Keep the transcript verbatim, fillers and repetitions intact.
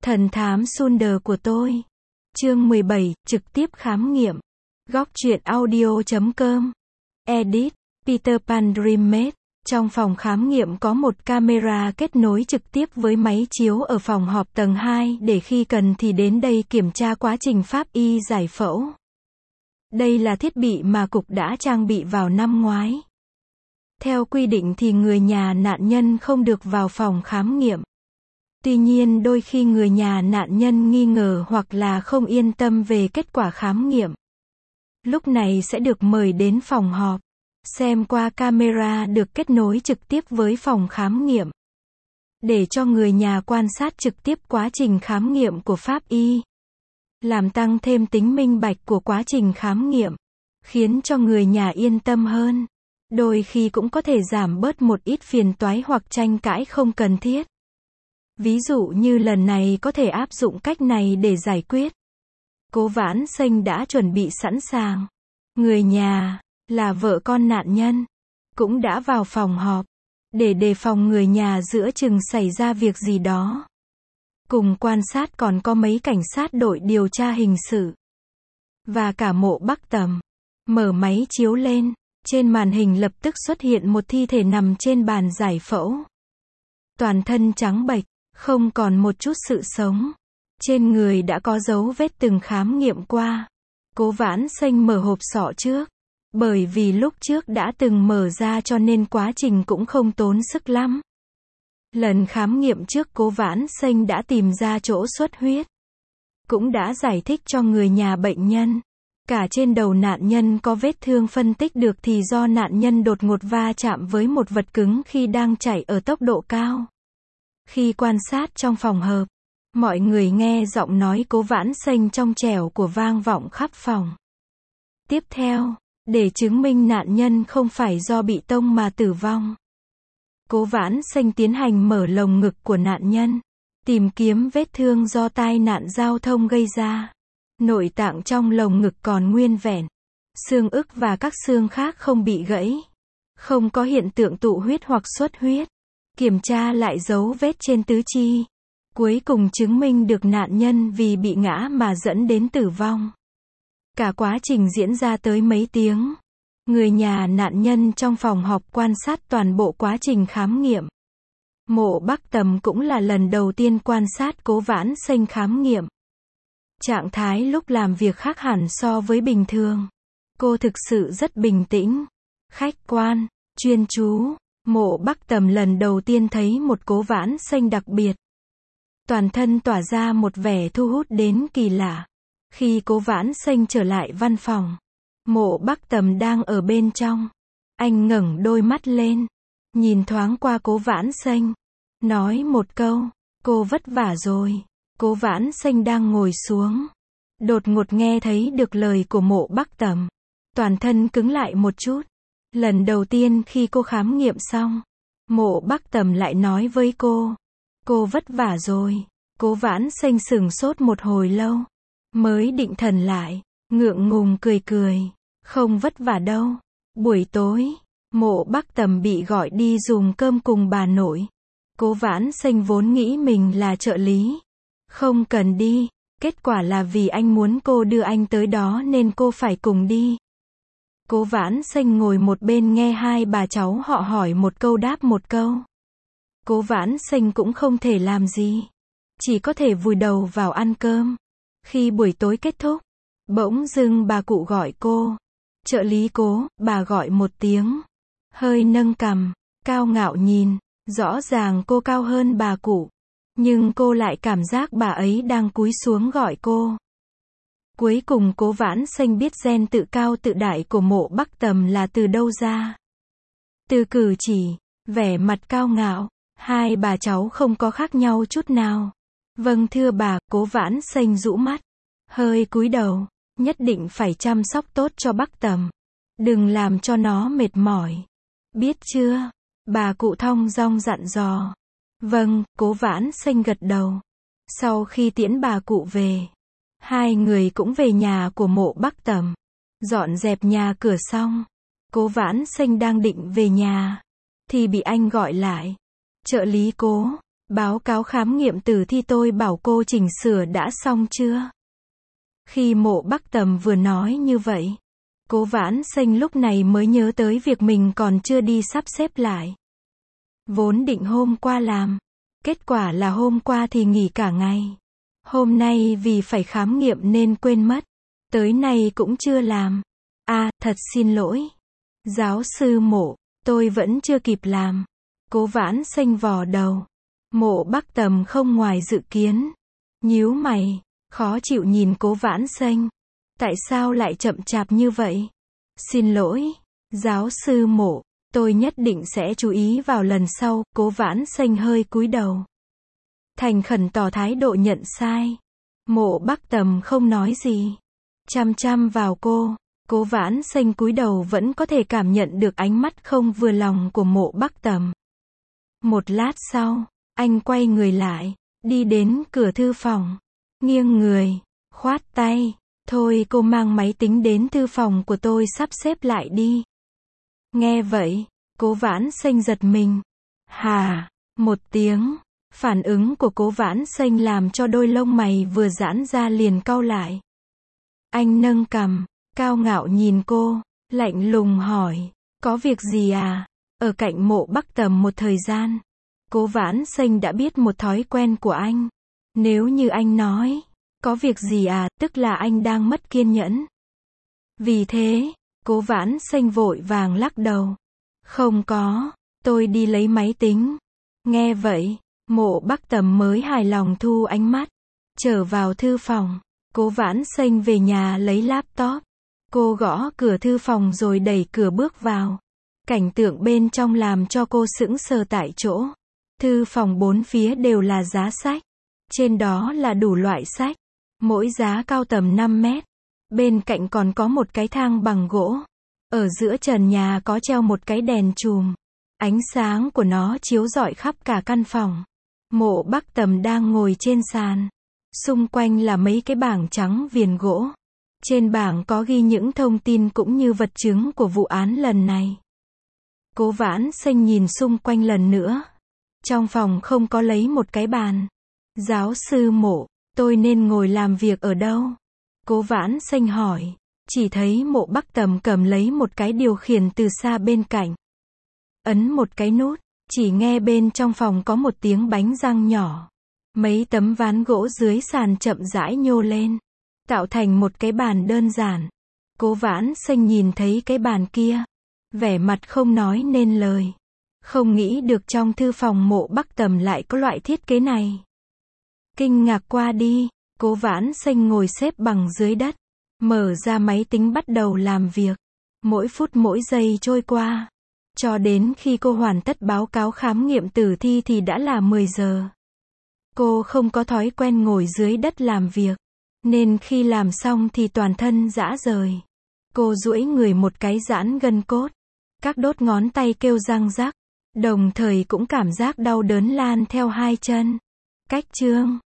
Thần thám Sunder của tôi. Chương mười bảy, trực tiếp khám nghiệm. Góc truyện audio chấm com. Edit, Peter Pan Dreammate. Trong phòng khám nghiệm có một camera kết nối trực tiếp với máy chiếu ở phòng họp tầng hai để khi cần thì đến đây kiểm tra quá trình pháp y giải phẫu. Đây là thiết bị mà cục đã trang bị vào năm ngoái. Theo quy định thì người nhà nạn nhân không được vào phòng khám nghiệm. Tuy nhiên đôi khi người nhà nạn nhân nghi ngờ hoặc là không yên tâm về kết quả khám nghiệm. Lúc này sẽ được mời đến phòng họp, xem qua camera được kết nối trực tiếp với phòng khám nghiệm. Để cho người nhà quan sát trực tiếp quá trình khám nghiệm của pháp y. Làm tăng thêm tính minh bạch của quá trình khám nghiệm, khiến cho người nhà yên tâm hơn. Đôi khi cũng có thể giảm bớt một ít phiền toái hoặc tranh cãi không cần thiết. Ví dụ như lần này có thể áp dụng cách này để giải quyết. Cố Vãn Sênh đã chuẩn bị sẵn sàng. Người nhà, là vợ con nạn nhân, cũng đã vào phòng họp, để đề phòng người nhà giữa chừng xảy ra việc gì đó. Cùng quan sát còn có mấy cảnh sát đội điều tra hình sự. Và cả Mộ Bắc Tầm. Mở máy chiếu lên, trên màn hình lập tức xuất hiện một thi thể nằm trên bàn giải phẫu. Toàn thân trắng bệch, không còn một chút sự sống. Trên người đã có dấu vết từng khám nghiệm qua. Cố Vãn Sênh mở hộp sọ trước. Bởi vì lúc trước đã từng mở ra cho nên quá trình cũng không tốn sức lắm. Lần khám nghiệm trước Cố Vãn Sênh đã tìm ra chỗ xuất huyết. Cũng đã giải thích cho người nhà bệnh nhân. Cả trên đầu nạn nhân có vết thương, phân tích được thì do nạn nhân đột ngột va chạm với một vật cứng khi đang chạy ở tốc độ cao. Khi quan sát trong phòng họp, mọi người nghe giọng nói Cố Vãn Sênh trong trẻo của vang vọng khắp phòng. Tiếp theo, để chứng minh nạn nhân không phải do bị tông mà tử vong, Cố Vãn Sênh tiến hành mở lồng ngực của nạn nhân, tìm kiếm vết thương do tai nạn giao thông gây ra. Nội tạng trong lồng ngực còn nguyên vẹn, xương ức và các xương khác không bị gãy, không có hiện tượng tụ huyết hoặc xuất huyết. Kiểm tra lại dấu vết trên tứ chi, cuối cùng chứng minh được nạn nhân vì bị ngã mà dẫn đến tử vong. Cả quá trình diễn ra tới mấy tiếng. Người nhà nạn nhân trong phòng họp quan sát toàn bộ quá trình khám nghiệm. Mộ Bắc Tầm cũng là lần đầu tiên quan sát Cố Vãn Sênh khám nghiệm. Trạng thái lúc làm việc khác hẳn so với bình thường. Cô thực sự rất bình tĩnh, khách quan, chuyên chú. Mộ Bắc Tầm lần đầu tiên thấy một Cố Vãn Sênh đặc biệt. Toàn thân tỏa ra một vẻ thu hút đến kỳ lạ. Khi Cố Vãn Sênh trở lại văn phòng, Mộ Bắc Tầm đang ở bên trong. Anh ngẩng đôi mắt lên, nhìn thoáng qua Cố Vãn Sênh, nói một câu, cô vất vả rồi. Cố Vãn Sênh đang ngồi xuống, đột ngột nghe thấy được lời của Mộ Bắc Tầm. Toàn thân cứng lại một chút. Lần đầu tiên khi cô khám nghiệm xong, Mộ Bắc Tầm lại nói với cô, cô vất vả rồi. Cố Vãn Sênh sửng sốt một hồi lâu, mới định thần lại, ngượng ngùng cười cười, không vất vả đâu. Buổi tối, Mộ Bắc Tầm bị gọi đi dùng cơm cùng bà nội. Cố Vãn Sênh vốn nghĩ mình là trợ lý, không cần đi, kết quả là vì anh muốn cô đưa anh tới đó nên cô phải cùng đi. Cố Vãn Sênh ngồi một bên nghe hai bà cháu họ hỏi một câu đáp một câu. Cố Vãn Sênh cũng không thể làm gì, chỉ có thể vùi đầu vào ăn cơm. Khi buổi tối kết thúc, bỗng dưng bà cụ gọi cô. Trợ lý Cố, bà gọi một tiếng, hơi nâng cằm, cao ngạo nhìn. Rõ ràng cô cao hơn bà cụ, nhưng cô lại cảm giác bà ấy đang cúi xuống gọi cô. Cuối cùng Cố Vãn Sênh biết gen tự cao tự đại của Mộ Bắc Tầm là từ đâu ra. Từ cử chỉ, vẻ mặt cao ngạo, hai bà cháu không có khác nhau chút nào. Vâng thưa bà. Cố Vãn Sênh rũ mắt, hơi cúi đầu, nhất định phải chăm sóc tốt cho Bắc Tầm, đừng làm cho nó mệt mỏi. Biết chưa? Bà cụ thong dong dặn dò. Vâng. Cố Vãn Sênh gật đầu. Sau khi tiễn bà cụ về, hai người cũng về nhà của Mộ Bắc Tầm, dọn dẹp nhà cửa xong. Cố Vãn Sênh đang định về nhà, thì bị anh gọi lại. Trợ lý Cố, Báo cáo khám nghiệm tử thi tôi bảo cô chỉnh sửa đã xong chưa? Khi Mộ Bắc Tầm vừa nói như vậy, Cố Vãn Xanh lúc này mới nhớ tới việc mình còn chưa đi sắp xếp lại. Vốn định hôm qua làm, kết quả là hôm qua thì nghỉ cả ngày. Hôm nay vì phải khám nghiệm nên quên mất, tới nay cũng chưa làm. À, thật xin lỗi. Giáo sư Mộ, tôi vẫn chưa kịp làm. Cố Vãn Xanh vò đầu. Mộ Bắc Tầm không ngoài dự kiến. Nhíu mày, khó chịu nhìn Cố Vãn Xanh. Tại sao lại chậm chạp như vậy? Xin lỗi, giáo sư Mộ, tôi nhất định sẽ chú ý vào lần sau. Cố Vãn Xanh hơi cúi đầu, thành khẩn tỏ thái độ nhận sai. Mộ Bắc Tầm không nói gì, chăm chăm vào cô. Cố Vãn Xanh cúi đầu vẫn có thể cảm nhận được ánh mắt không vừa lòng của Mộ Bắc Tầm. Một lát sau, anh quay người lại, đi đến cửa thư phòng, nghiêng người, khoát tay. Thôi cô mang máy tính đến thư phòng của tôi sắp xếp lại đi. Nghe vậy, Cố Vãn Xanh giật mình. Hà, một tiếng. Phản ứng của Cố Vãn Xanh làm cho đôi lông mày vừa giãn ra liền cau lại. Anh nâng cằm, cao ngạo nhìn cô, lạnh lùng hỏi, có việc gì à? Ở cạnh Mộ Bắc Tầm một thời gian, Cố Vãn Xanh đã biết một thói quen của anh. Nếu như anh nói, có việc gì à, tức là anh đang mất kiên nhẫn. Vì thế, Cố Vãn Xanh vội vàng lắc đầu. Không có, tôi đi lấy máy tính. Nghe vậy, Mộ Bắc Tầm mới hài lòng thu ánh mắt, trở vào thư phòng. Cố Vãn Xanh về nhà lấy laptop. Cô gõ cửa thư phòng rồi đẩy cửa bước vào. Cảnh tượng bên trong làm cho cô sững sờ tại chỗ. Thư phòng bốn phía đều là giá sách. Trên đó là đủ loại sách, mỗi giá cao tầm năm mét. Bên cạnh còn có một cái thang bằng gỗ. Ở giữa trần nhà có treo một cái đèn chùm. Ánh sáng của nó chiếu rọi khắp cả căn phòng. Mộ Bắc Tầm đang ngồi trên sàn. Xung quanh là mấy cái bảng trắng viền gỗ. Trên bảng có ghi những thông tin cũng như vật chứng của vụ án lần này. Cố Vãn Xanh nhìn xung quanh lần nữa. Trong phòng không có lấy một cái bàn. Giáo sư Mộ, tôi nên ngồi làm việc ở đâu? Cố Vãn Xanh hỏi. Chỉ thấy Mộ Bắc Tầm cầm lấy một cái điều khiển từ xa bên cạnh. Ấn một cái nút, chỉ nghe bên trong phòng có một tiếng bánh răng nhỏ. Mấy tấm ván gỗ dưới sàn chậm rãi nhô lên, tạo thành một cái bàn đơn giản. Cố Vãn Xanh nhìn thấy cái bàn kia, vẻ mặt không nói nên lời. Không nghĩ được trong thư phòng Mộ Bắc Tầm lại có loại thiết kế này. Kinh ngạc qua đi, Cố Vãn Xanh ngồi xếp bằng dưới đất, mở ra máy tính bắt đầu làm việc. Mỗi phút mỗi giây trôi qua, cho đến khi cô hoàn tất báo cáo khám nghiệm tử thi thì đã là mười giờ. Cô không có thói quen ngồi dưới đất làm việc, nên khi làm xong thì toàn thân rã rời. Cô duỗi người một cái giãn gân cốt, các đốt ngón tay kêu răng rắc, đồng thời cũng cảm giác đau đớn lan theo hai chân. Cách chương